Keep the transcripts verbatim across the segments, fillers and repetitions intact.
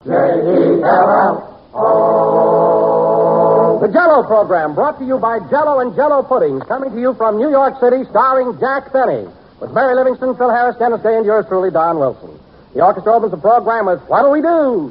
J E L L O. The Jell-O program, brought to you by Jell-O and Jell-O Puddings, coming to you from New York City, starring Jack Benny, with Mary Livingston, Phil Harris, Dennis Day, and yours truly, Don Wilson. The orchestra opens the program with What'll We Do?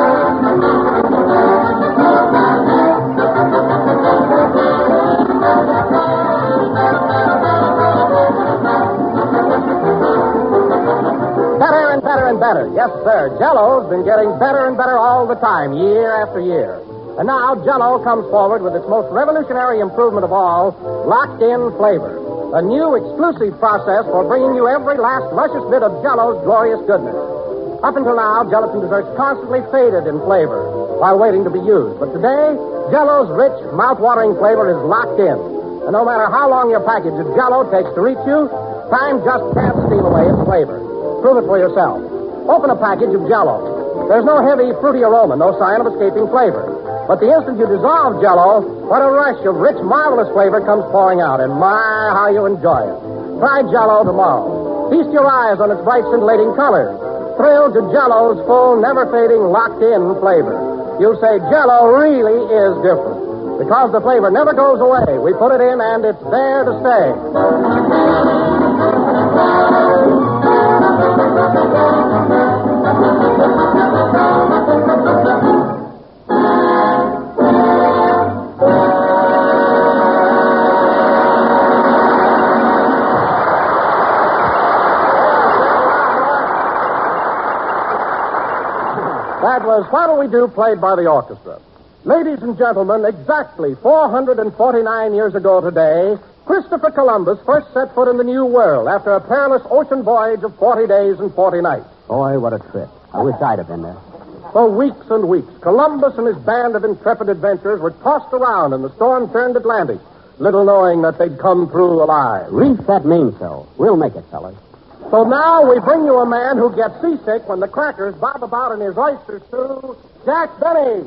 Better and better and better. Yes, sir. Jell-O's been getting better and better all the time, year after year. And now Jell-O comes forward with its most revolutionary improvement of all, locked-in flavor. A new exclusive process for bringing you every last luscious bit of Jell-O's glorious goodness. Up until now, gelatin desserts constantly faded in flavor while waiting to be used. But today, Jell-O's rich, mouth-watering flavor is locked in. And no matter how long your package of Jell-O takes to reach you, time just can't steal away its flavor. Prove it for yourself. Open a package of Jell-O. There's no heavy, fruity aroma, no sign of escaping flavor. But the instant you dissolve Jell-O, what a rush of rich, marvelous flavor comes pouring out. And my, how you enjoy it. Try Jell-O tomorrow. Feast your eyes on its bright, scintillating colors. Thrill to Jell-O's full, never-fading, locked-in flavor. You'll say Jell-O really is different. Because the flavor never goes away. We put it in, and it's there to stay. That was What'll We Do, played by the orchestra. Ladies and gentlemen, exactly four hundred forty-nine years ago today, Christopher Columbus first set foot in the New World after a perilous ocean voyage of forty days and forty nights. Boy, what a trip. I wish I'd have been there. For weeks and weeks, Columbus and his band of intrepid adventurers were tossed around in the storm-turned Atlantic, little knowing that they'd come through alive. Reef that mainsail. We'll make it, fellas. So now we bring you a man who gets seasick when the crackers bob about in his oyster stew, Jack Benny.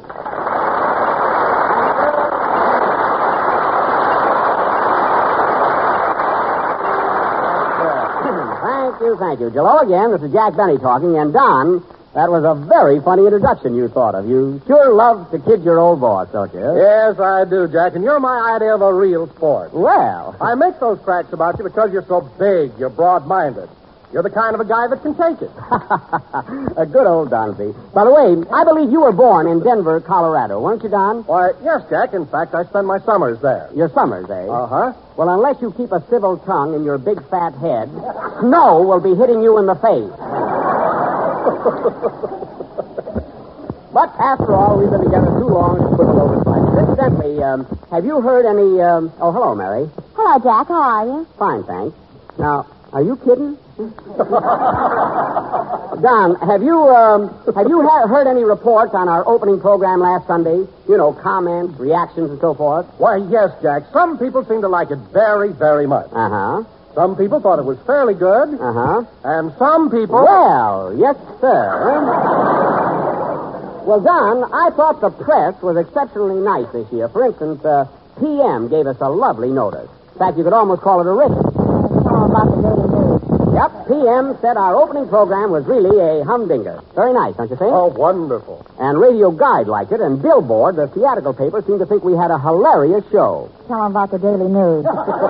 Thank you, thank you. Hello again. This is Jack Benny talking. And Don, that was a very funny introduction you thought of. You sure love to kid your old boss, don't you? Yes, I do, Jack. And you're my idea of a real sport. Well. I make those cracks about you because you're so big, you're broad-minded. You're the kind of a guy that can take it. A good old Donsey. By the way, I believe you were born in Denver, Colorado, weren't you, Don? Why, yes, Jack. In fact, I spend my summers there. Your summers, eh? Uh-huh. Well, unless you keep a civil tongue in your big fat head, snow will be hitting you in the face. But after all, we've been together too long to put it over twice. Incidentally, um, have you heard any... Um... Oh, hello, Mary. Hello, Jack. How are you? Fine, thanks. Now, are you kidding? Don, have you um, have you ha- heard any reports on our opening program last Sunday? You know, comments, reactions, and so forth. Why, yes, Jack. Some people seem to like it very, very much. Uh huh. Some people thought it was fairly good. Uh huh. And some people. Well, yes, sir. Well, Don, I thought the press was exceptionally nice this year. For instance, uh, P M gave us a lovely notice. In fact, you could almost call it a written. Oh, about the Daily News. Yep, P M said our opening program was really a humdinger. Very nice, don't you think? Oh, wonderful. And Radio Guide liked it, and Billboard, the theatrical paper, seemed to think we had a hilarious show. Tell them about the Daily News.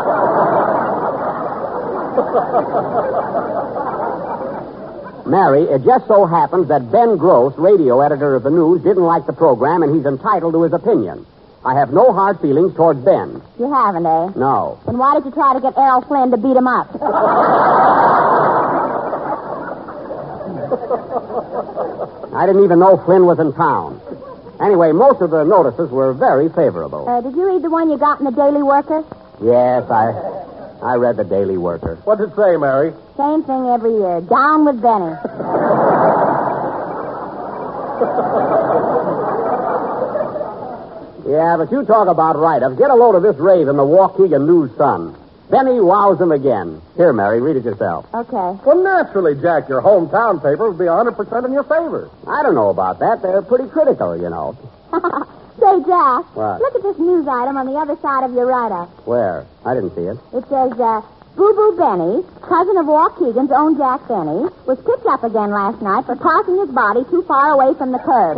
Mary, it just so happens that Ben Gross, radio editor of the News, didn't like the program, and he's entitled to his opinion. I have no hard feelings towards Ben. You haven't, eh? No. Then why did you try to get Errol Flynn to beat him up? I didn't even know Flynn was in town. Anyway, most of the notices were very favorable. Uh, did you read the one you got in the Daily Worker? Yes, I I read the Daily Worker. What did it say, Mary? Same thing every year. Down with Benny. Yeah, but you talk about write-ups. Get a load of this rave in the Waukegan News-Sun. Benny wows him again. Here, Mary, read it yourself. Okay. Well, naturally, Jack, your hometown paper would be one hundred percent in your favor. I don't know about that. They're pretty critical, you know. Say, Jack. What? Look at this news item on the other side of your write-up. Where? I didn't see it. It says, uh, Boo Boo Benny, cousin of Walt Keegan's own Jack Benny, was picked up again last night for tossing his body too far away from the curb.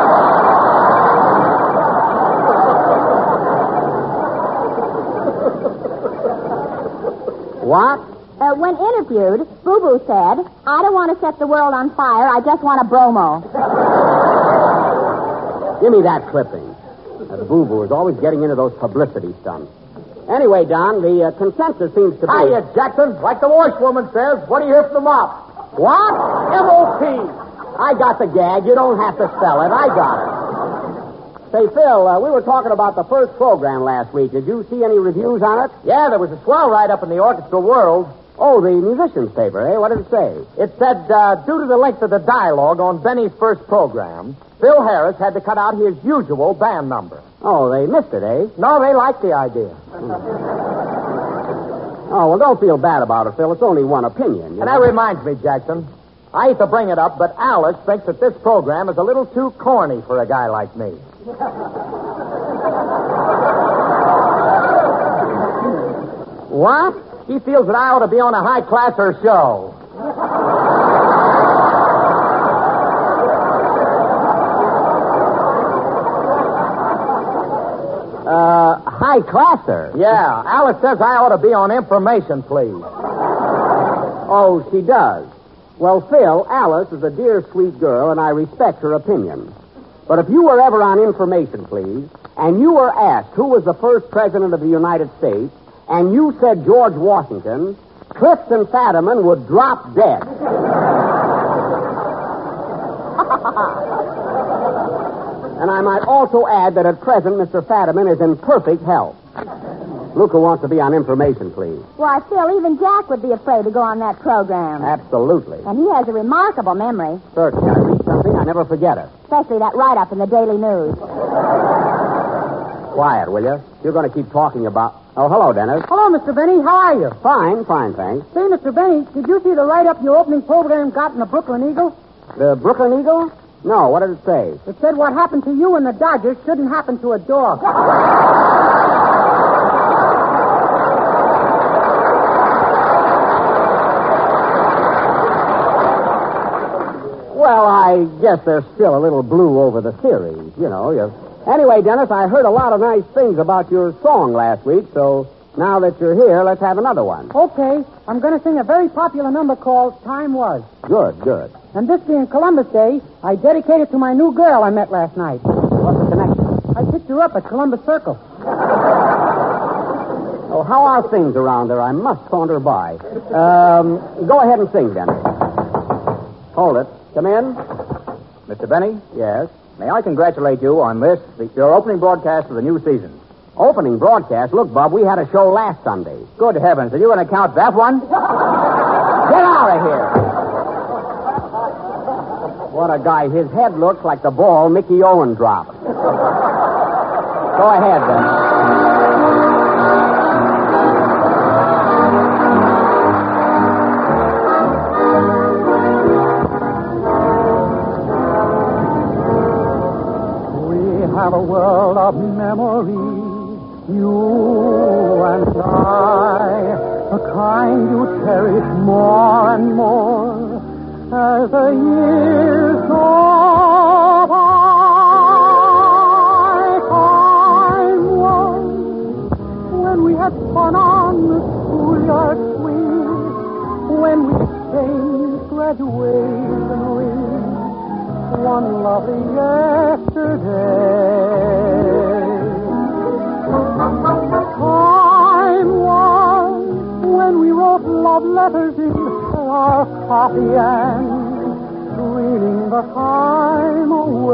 What? Uh, when interviewed, Boo Boo said, I don't want to set the world on fire, I just want a bromo. Give me that clipping. That boo-boo is always getting into those publicity stunts. Anyway, Don, the uh, consensus seems to be... Hiya, Jackson. Like the washwoman says, what do you hear from the mop? What? M O P. I got the gag. You don't have to spell it. I got it. Say, Phil, uh, we were talking about the first program last week. Did you see any reviews on it? Yeah, there was a swell write-up in the Orchestra World. Oh, the musician's paper, eh? What did it say? It said, uh, due to the length of the dialogue on Benny's first program, Phil Harris had to cut out his usual band number. Oh, they missed it, eh? No, they liked the idea. Oh, well, don't feel bad about it, Phil. It's only one opinion. You And know? that reminds me, Jackson, I hate to bring it up, but Alice thinks that this program is a little too corny for a guy like me. What? He feels that I ought to be on a high-classer show. Uh, high-classer? Yeah, Alice says I ought to be on Information, please. Oh, she does. Well, Phil, Alice is a dear, sweet girl, and I respect her opinion. But if you were ever on Information, please, and you were asked who was the first president of the United States, and you said George Washington, Clifton Fadiman would drop dead. And I might also add that at present, Mister Fadiman is in perfect health. Luca wants to be on Information, please. Why, Phil, even Jack would be afraid to go on that program. Absolutely. And he has a remarkable memory, Certainly. I read something, I never forget it. especially that write-up in the Daily News. Quiet, will you? You're going to keep talking about... Oh, hello, Dennis. Hello, Mister Benny. How are you? Fine, fine, thanks. Say, Mister Benny, did you see the write-up your opening program got in the Brooklyn Eagle? The Brooklyn Eagle? No, what did it say? It said what happened to you and the Dodgers shouldn't happen to a dog. Well, I guess they're still a little blue over the series, you know. You... Anyway, Dennis, I heard a lot of nice things about your song last week, so now that you're here, let's have another one. Okay, I'm going to sing a very popular number called Time Was. Good, good. And this being Columbus Day, I dedicate it to my new girl I met last night. What's the connection? I picked her up at Columbus Circle. Oh, how are things around there? I must saunter by. Um, go ahead and sing, Dennis. Hold it. Come in. Mister Benny, Yes. may I congratulate you on this, the, your opening broadcast of the new season. Opening broadcast. Look, Bob, we had a show last Sunday. Good heavens, are you going to count that one? Get out of here. What a guy. His head looks like the ball Mickey Owen dropped. Go ahead, then. We have a world of memories. You and I, the kind you cherish more and more as the years go by. Time was when we had fun on the schoolyard swing, when we exchanged graduation rings, one lovely yesterday. Time was when we wrote love letters in our coffee and dreaming the time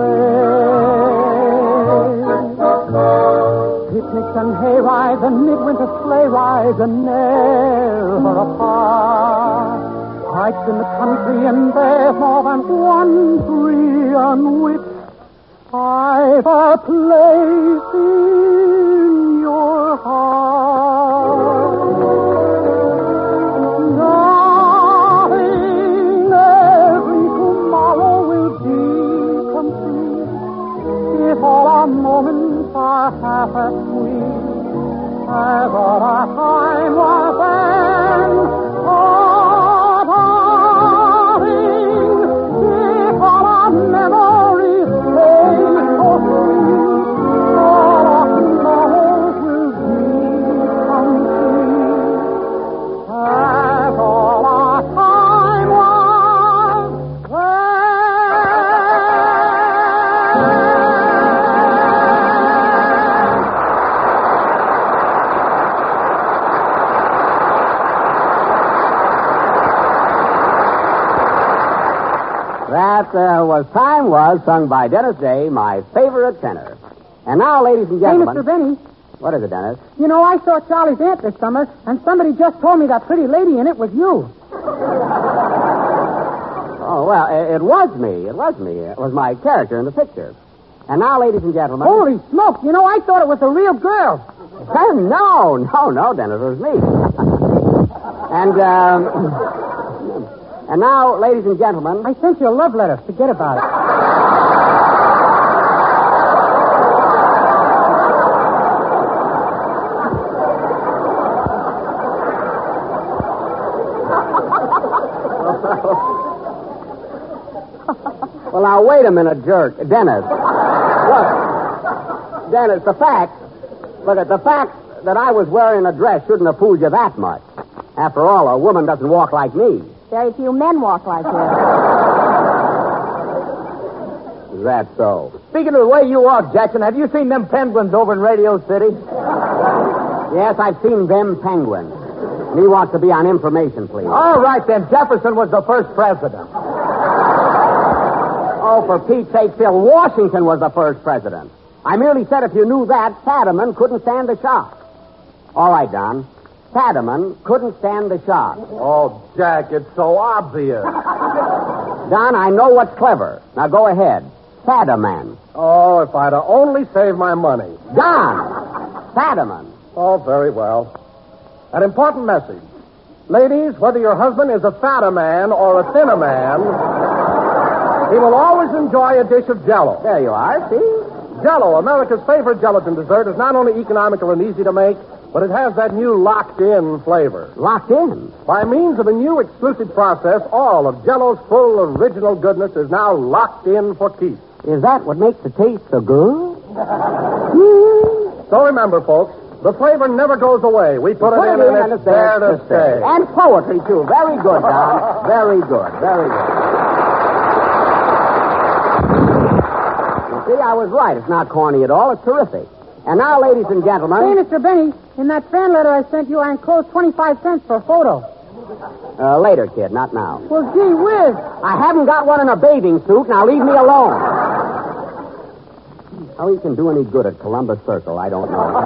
away. Picnics and hay rides and midwinter sleigh rides and never apart. Hikes in the country and there's more than one tree on which I've a place in your heart. Darling, every tomorrow will be complete if all our moments are half as sweet as all our time was there. uh, was Time Was, sung by Dennis Day, my favorite tenor. And now, ladies and Hey, gentlemen... Mister Benny, What is it, Dennis? you know, I saw Charlie's aunt this summer, and somebody just told me that pretty lady in it was you. Oh, well, it, it was me. It was me. It was my character in the picture. And now, ladies and gentlemen... Holy smoke, you know, I thought it was a real girl. Uh, no, no, no, Dennis, it was me. and, um... And now, ladies and gentlemen... I sent you a love letter. Forget about it. Well, now, wait a minute, jerk. Dennis. Look. Dennis, the fact... Look, at the fact that I was wearing a dress shouldn't have fooled you that much. After all, a woman doesn't walk like me. Very few men walk like you. Is that so? Speaking of the way you walk, Jackson, have you seen them penguins over in Radio City? Yes, I've seen them penguins. And he wants to be on information, please. All right, then. Jefferson was the first president. Oh, for Pete's sake, Phil, Washington was the first president. I merely said if you knew that, Fadiman couldn't stand the shock. All right, Don. Fadiman couldn't stand the shock. Oh, Jack, it's so obvious. Don, I know what's clever. Now go ahead. Fadiman. Oh, if I'd have only saved my money. Don! Fadiman. Oh, very well. An important message. Ladies, whether your husband is a fatter man or a thinner man, he will always enjoy a dish of Jell-O. There you are, see? Jell-O, America's favorite gelatin dessert, is not only economical and easy to make, but it has that new locked-in flavor. Locked in. By means of a new exclusive process, all of Jell-O's full original goodness is now locked in for keeps. Is that what makes the taste so good? So remember, folks, the flavor never goes away. We put, Put it in it in and and it's it's there there to to stay. And poetry, too. Very good, Don. Very good. Very good. You see, I was right. It's not corny at all. It's terrific. And now, ladies and Hey, gentlemen... Mister Benny, in that fan letter I sent you, I enclosed twenty-five cents for a photo. Uh, later, kid, not now. Well, gee whiz. I haven't got one in a bathing suit. Now leave me alone. How he can do any good at Columbus Circle, I don't know.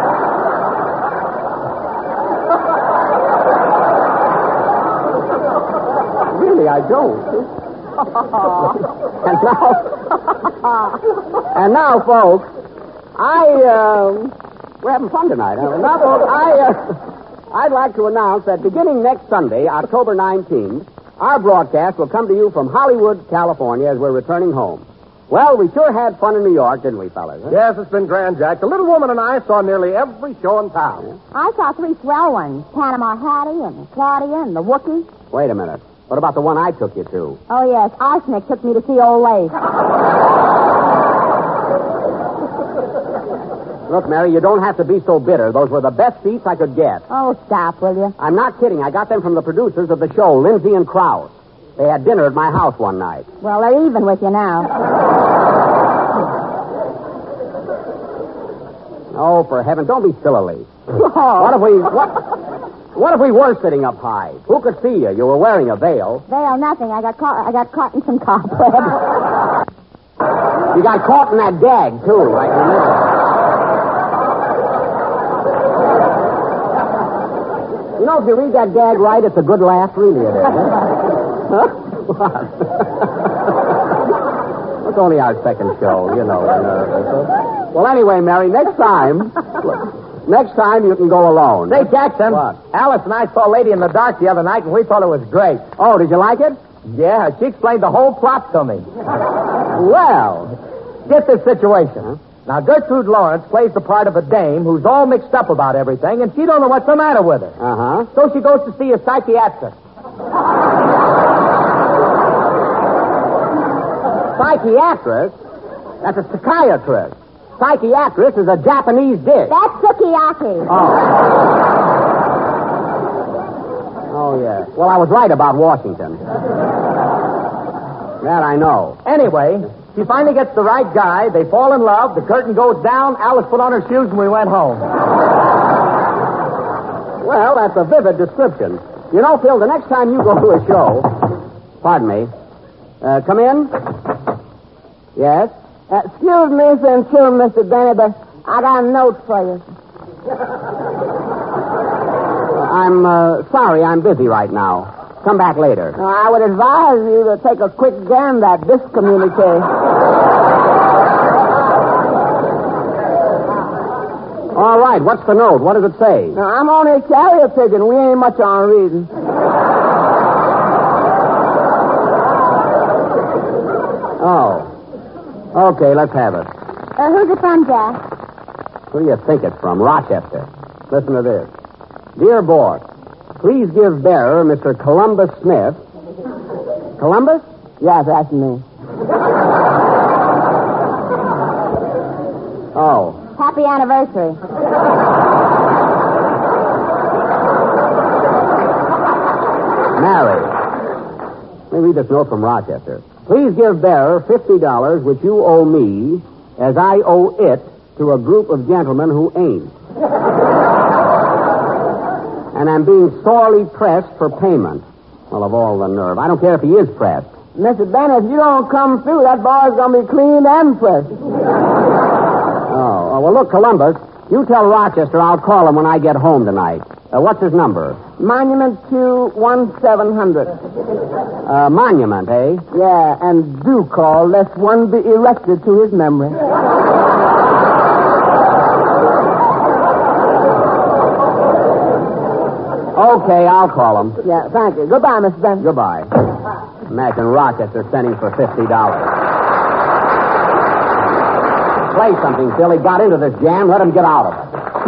Really, I don't. and now, and now, folks, I, uh, we're having fun tonight. Huh? Now, folks, I, uh, I'd like to announce that beginning next Sunday, October nineteenth, our broadcast will come to you from Hollywood, California, as we're returning home. Well, we sure had fun in New York, didn't we, fellas? Huh? Yes, it's been grand, Jack. The little woman and I saw nearly every show in town. I saw three swell ones. Panama Hattie and Claudia and the Wookiee. Wait a minute. What about the one I took you to? Oh, yes. Arsenic took me to see Old Lace. Look, Mary, you don't have to be so bitter. Those were the best seats I could get. Oh, stop, will you? I'm not kidding. I got them from the producers of the show, Lindsay and Krause. They had dinner at my house one night. Well, they're even with you now. Oh, for heaven, don't be silly. Oh. What if we... What, what if we were sitting up high? Who could see you? You were wearing a veil. Veil, nothing. I got caught. I got caught in some cobweb. You got caught in that gag, too, right in the middle. You know, if you read that gag right, it's a good laugh, really it is. Huh? What? It's only our second show, you know. You know. Well, anyway, Mary, next time, look, next time you can go alone. Say, Jackson. What? Alice and I saw Lady in the Dark the other night, and we thought it was great. Oh, did you like it? Yeah, she explained the whole plot to me. Well, Get this situation. Now, Gertrude Lawrence plays the part of a dame who's all mixed up about everything, and she don't know what's the matter with her. uh-huh. So she goes to see a psychiatrist. Psychiatrist? That's a psychiatrist. Psychiatrist is a Japanese dish. That's sukiyaki. Oh. Oh, yeah. Well, I was right about Washington. That I know. Anyway, she finally gets the right guy. They fall in love. The curtain goes down. Alice put on her shoes, and we went home. Well, that's a vivid description. You know, Phil, the next time you go to a show... Pardon me. Uh, come in. Yes? Uh, excuse me, sincerely, Mister Benny, but I got a note for you. I'm uh, sorry, I'm busy right now. Come back later. Uh, I would advise you to take a quick gander at this communique. All right, what's the note? What does it say? Now, I'm only a carrier pigeon. We ain't much on reading. Oh. Okay, let's have it. Uh, who's it from, Jack? Who do you think it's from? Rochester. Listen to this. Dear boy, please give bearer Mister Columbus Smith. Columbus? Yes, that's me. Oh. Happy anniversary. Mary. Let me read this note from Rochester. Please give bearer fifty dollars, which you owe me, as I owe it to a group of gentlemen who ain't. And I'm being sorely pressed for payment. Well, of all the nerve. I don't care if he is pressed. Mister Bennett, if you don't come through, that boy's going to be cleaned and pressed. Oh, oh, well, look, Columbus, you tell Rochester I'll call him when I get home tonight. Uh, what's his number? Monument to one seven hundred. Uh, monument, eh? Yeah, and do call, lest one be erected to his memory. Okay, I'll call him. Yeah, thank you. Goodbye, Mister Bennett. Goodbye. Imagine Rochester sending for fifty dollars. Play something, Phil. He got into this jam. Let him get out of it.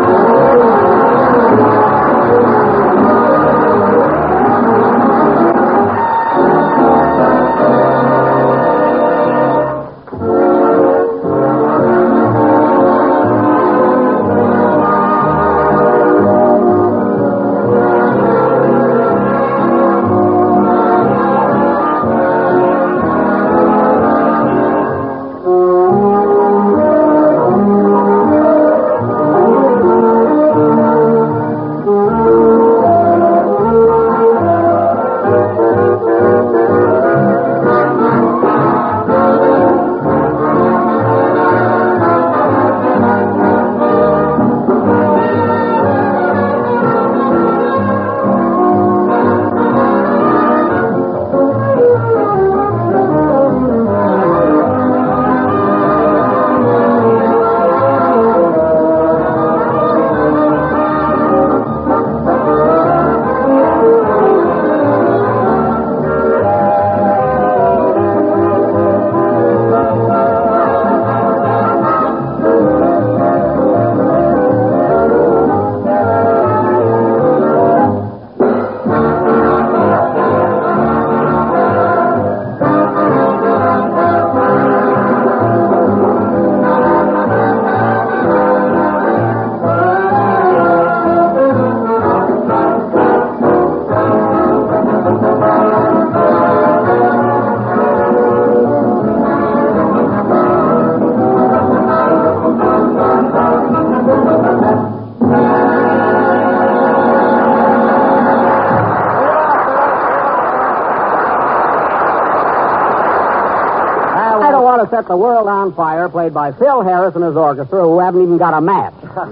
Set the World on Fire, played by Phil Harris and his orchestra, who haven't even got a match.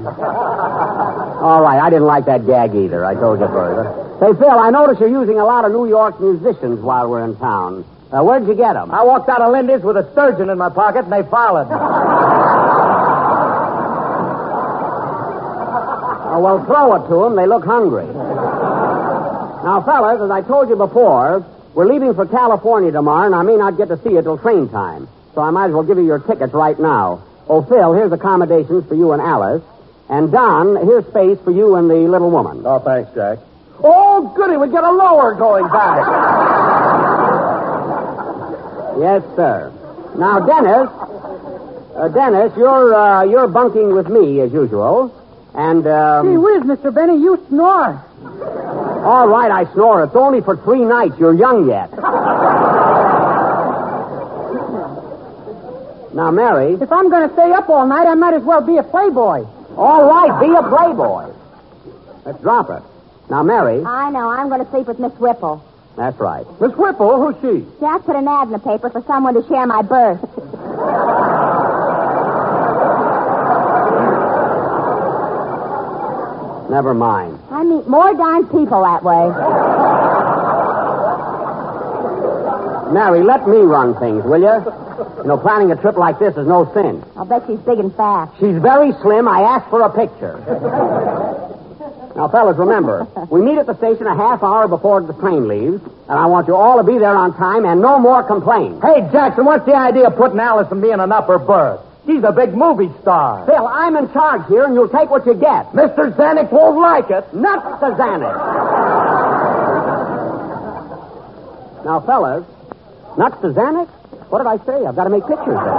All right, I didn't like that gag either. I told you further. Say, Phil, I notice you're using a lot of New York musicians while we're in town. Uh, where'd you get them? I walked out of Lindy's with a sturgeon in my pocket, and they followed. Oh, well, throw it to them. They look hungry. Now, fellas, as I told you before, we're leaving for California tomorrow, and I may not get to see you till train time. So I might as well give you your tickets right now. Oh, Phil, here's accommodations for you and Alice. And Don, here's space for you and the little woman. Oh, thanks, Jack. Oh, goody, we get a lower going back. Yes, sir. Now, Dennis, uh, Dennis, you're uh, you're bunking with me as usual. And, um... Gee whiz, Mister Benny, you snore. All right, I snore. It's only for three nights. You're young yet. Now, Mary... If I'm going to stay up all night, I might as well be a playboy. All right, be a playboy. Let's drop it. Now, Mary... I know. I'm going to sleep with Miss Whipple. That's right. Miss Whipple, who's she? Jack put an ad in the paper for someone to share my berth. Never mind. I meet more darn people that way. Mary, let me run things, will you? You know, planning a trip like this is no sin. I'll bet she's big and fat. She's very slim. I asked for a picture. Now, fellas, remember, we meet at the station a half hour before the train leaves, and I want you all to be there on time and no more complaints. Hey, Jackson, what's the idea of putting Alice and me in an upper berth? She's a big movie star. Phil, I'm in charge here, and you'll take what you get. Mister Zanuck won't like it. Nuts to Zanuck. Now, fellas, nuts to Zanuck? What did I say? I've got to make pictures there.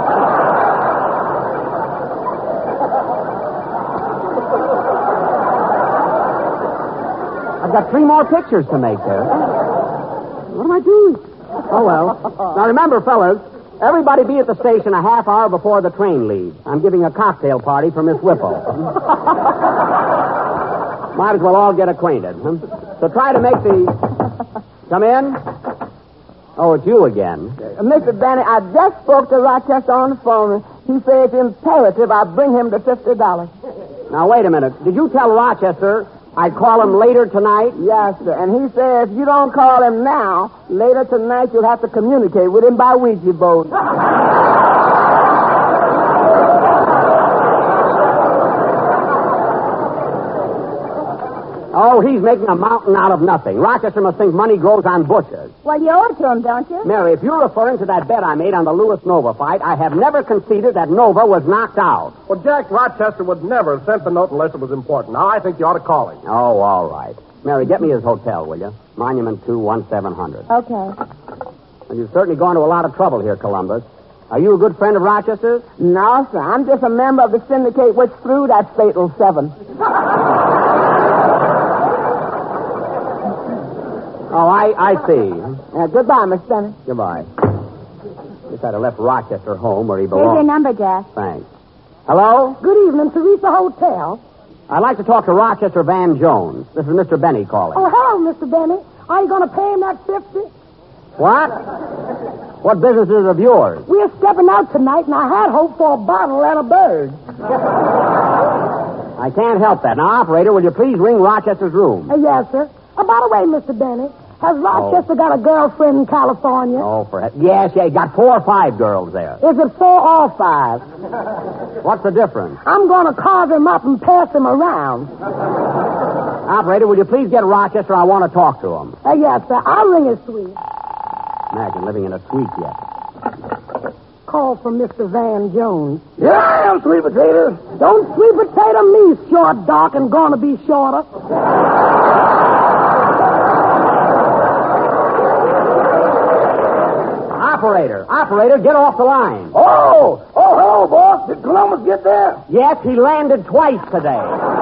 I've got three more pictures to make there. What am I doing? Oh, well. Now, remember, fellas, everybody be at the station a half hour before the train leaves. I'm giving a cocktail party for Miss Whipple. Might as well all get acquainted. Huh? So try to make the... Come in. Oh, it's you again. Uh, Mister Benny, I just spoke to Rochester on the phone. He said it's imperative I bring him the fifty dollars. Now, wait a minute. Did you tell Rochester I'd call him later tonight? Yes, sir. And he said if you don't call him now, later tonight you'll have to communicate with him by Ouija board. Oh, he's making a mountain out of nothing. Rochester must think money grows on bushes. Well, you owe it to him, don't you? Mary, if you're referring to that bet I made on the Lewis-Nova fight, I have never conceded that Nova was knocked out. Well, Jack, Rochester would never have sent the note unless it was important. Now, I think you ought to call him. Oh, all right. Mary, get me his hotel, will you? Monument two, one seven hundred. Okay. Well, you've certainly gone to a lot of trouble here, Columbus. Are you a good friend of Rochester's? No, sir. I'm just a member of the syndicate which threw that fatal seven. Oh, I, I see. Uh, goodbye, Miss Benny. Goodbye. Guess I'd have left Rochester home where he Here's your belongs. number, Jack. Thanks. Hello? Good evening, Teresa Hotel. I'd like to talk to Rochester Van Jones. This is Mister Benny calling. Oh, hello, Mister Benny. Are you going to pay him that fifty? What? What business is it of yours? We're stepping out tonight, and I had hoped for a bottle and a bird. I can't help that. Now, operator, will you please ring Rochester's room? Uh, yes, sir. Oh, by the way, Mister Benny, has Rochester Oh. got a girlfriend in California? Oh, for he- yes, yeah, he got four or five girls there. Is it four or five? What's the difference? I'm going to carve him up and pass him around. Operator, will you please get Rochester? I want to talk to him. Uh, yes, sir. I'll ring his suite. Imagine living in a suite yet. Call from Mister Van Jones. Here I am, sweet potato. Don't sweet potato me, short, dark, and gonna be shorter. Operator, operator, get off the line. Oh, oh, hello, boss. Did Columbus get there? Yes, he landed twice today.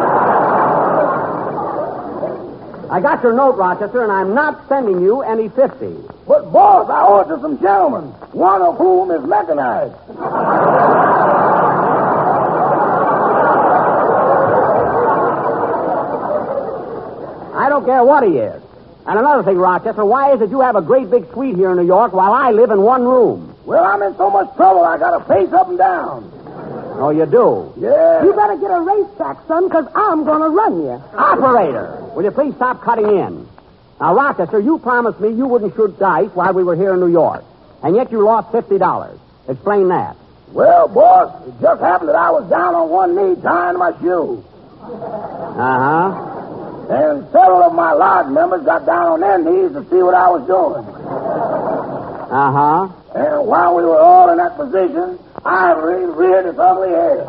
I got your note, Rochester, and I'm not sending you any fifty. But, boss, I owe it to some gentlemen, one of whom is mechanized. I don't care what he is. And another thing, Rochester, why is it you have a great big suite here in New York while I live in one room? Well, I'm in so much trouble, I got to pace up and down. Oh, you do? Yeah. You better get a racetrack, son, because I'm going to run you. Operator, will you please stop cutting in? Now, Rochester, you promised me you wouldn't shoot dice while we were here in New York. And yet you lost fifty dollars. Explain that. Well, boss, it just happened that I was down on one knee tying my shoe. Uh-huh. And several of my lodge members got down on their knees to see what I was doing. Uh-huh. And while we were all in that position, Ivory reared its ugly head.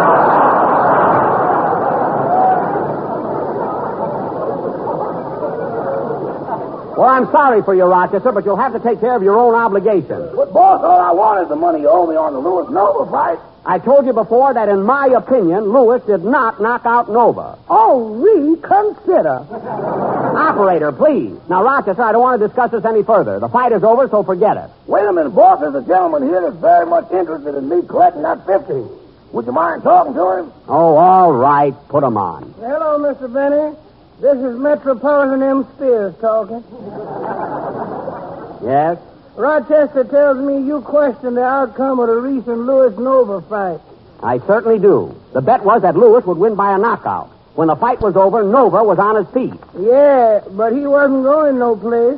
Well, I'm sorry for you, Rochester, but you'll have to take care of your own obligations. But, boss, all I want is the money you owe me on the Lewis Nova fight. I told you before that, in my opinion, Lewis did not knock out Nova. Oh, reconsider. Operator, please. Now, Rochester, I don't want to discuss this any further. The fight is over, so forget it. Wait a minute, boss. There's a gentleman here that's very much interested in me collecting that fifty. Would you mind talking to him? Oh, all right. Put him on. Hello, Mister Benny. This is Metropolitan M. Spears talking. Yes? Rochester tells me you questioned the outcome of the recent Lewis-Nova fight. I certainly do. The bet was that Lewis would win by a knockout. When the fight was over, Nova was on his feet. Yeah, but he wasn't going no place.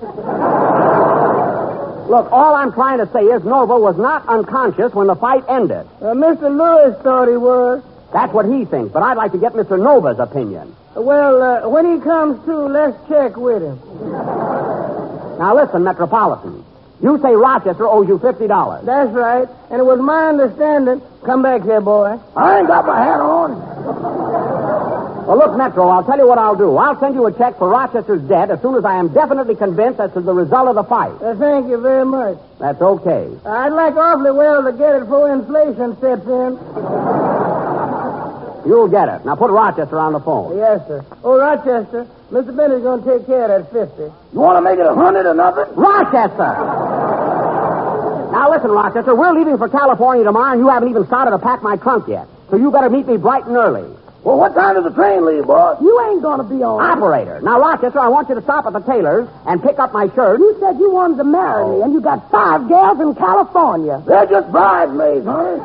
Look, all I'm trying to say is Nova was not unconscious when the fight ended. Uh, Mister Lewis thought he was. That's what he thinks, but I'd like to get Mister Nova's opinion. Well, uh, when he comes to, let's check with him. Now listen, Metropolitan. You say Rochester owes you fifty dollars. That's right. And it was my understanding. Come back here, boy. I ain't got my hat on. Well, look, Metro, I'll tell you what I'll do. I'll send you a check for Rochester's debt as soon as I am definitely convinced as to the result of the fight. Uh, thank you very much. That's okay. I'd like awfully well to get it before inflation sets in. You'll get it. Now put Rochester on the phone. Yes, sir. Oh, Rochester, Mister Bennett's going to take care of that fifty. You want to make it a hundred or nothing? Rochester! Now listen, Rochester, we're leaving for California tomorrow, and you haven't even started to pack my trunk yet. So you better meet me bright and early. Well, what time does the train leave, boss? You ain't going to be on. Operator. Now, Rochester, I want you to stop at the tailor's and pick up my shirt. You said you wanted to marry me, and you got five gals in California. They're just bridesmaids, honey.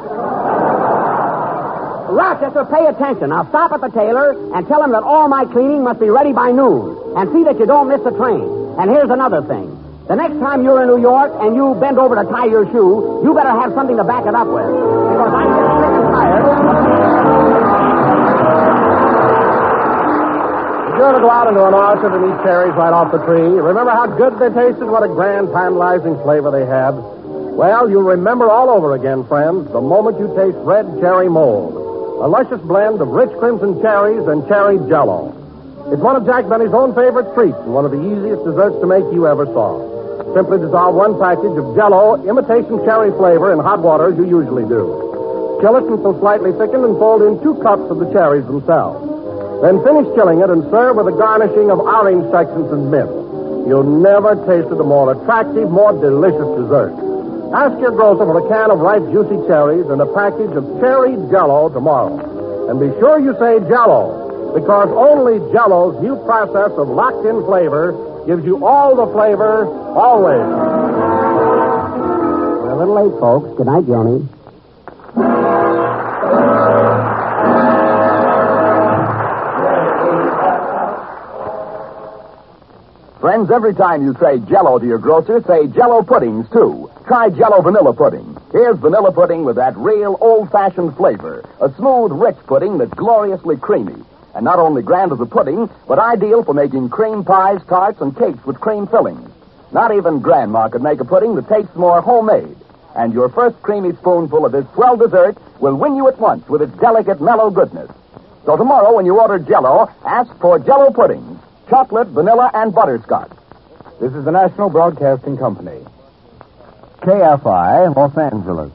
Rochester, pay attention. Now stop at the tailor and tell him that all my cleaning must be ready by noon. And see that you don't miss the train. And here's another thing. The next time you're in New York and you bend over to tie your shoe, you better have something to back it up with. Because I'm getting sick and tired. Be sure to go out into an orchard and eat cherries right off the tree. Remember how good they tasted? What a grand, tantalizing flavor they had. Well, you'll remember all over again, friends, the moment you taste red cherry mold. A luscious blend of rich crimson cherries and cherry Jell-O. It's one of Jack Benny's own favorite treats and one of the easiest desserts to make you ever saw. Simply dissolve one package of Jell-O imitation cherry flavor in hot water as you usually do. Chill it until slightly thickened and fold in two cups of the cherries themselves. Then finish chilling it and serve with a garnishing of orange sections and mint. You'll never tasted a more attractive, more delicious dessert. Ask your grocer for a can of ripe, juicy cherries and a package of cherry Jell-O tomorrow. And be sure you say Jell-O, because only Jell-O's new process of locked-in flavor gives you all the flavor, always. We're a little late, folks. Good night, Joni. Friends, every time you say Jell-O to your grocer, say Jell-O puddings, too. Try Jell-O vanilla pudding. Here's vanilla pudding with that real old-fashioned flavor. A smooth, rich pudding that's gloriously creamy. And not only grand as a pudding, but ideal for making cream pies, tarts, and cakes with cream fillings. Not even Grandma could make a pudding that tastes more homemade. And your first creamy spoonful of this swell dessert will win you at once with its delicate, mellow goodness. So tomorrow, when you order Jell-O, ask for Jell-O puddings. Chocolate, vanilla, and butterscotch. This is the National Broadcasting Company. K F I, Los Angeles.